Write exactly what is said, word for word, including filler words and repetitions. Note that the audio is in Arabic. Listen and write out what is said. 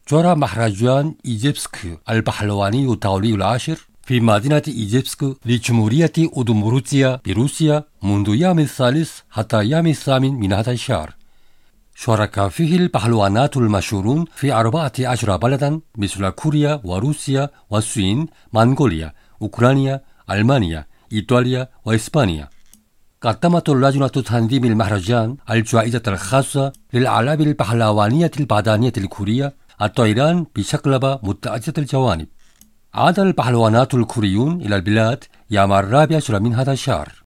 جرى مهرجان إيجيبسك البحلواني الدولي العاشر في مدينة إيجيبسك لجمهورية أودموروتيا بروسيا منذ يوم الثالث حتى يوم الثامن من هذا الشهر. شارك فيه البحلوانات المشهورون في أربعة عشر بلدا مثل كوريا وروسيا والصين، منغوليا، أوكرانيا، ألمانيا، إيطاليا وإسبانيا. قدمت اللجنة تنظيم المهرجان الجائزة الخاصة للألعاب البحلوانية البدنية الكورية الطيران بشكلبة متعددة الجوانب. عاد البحلوانات الكوريون إلى البلاد يوم الرابع عشر من هذا الشهر.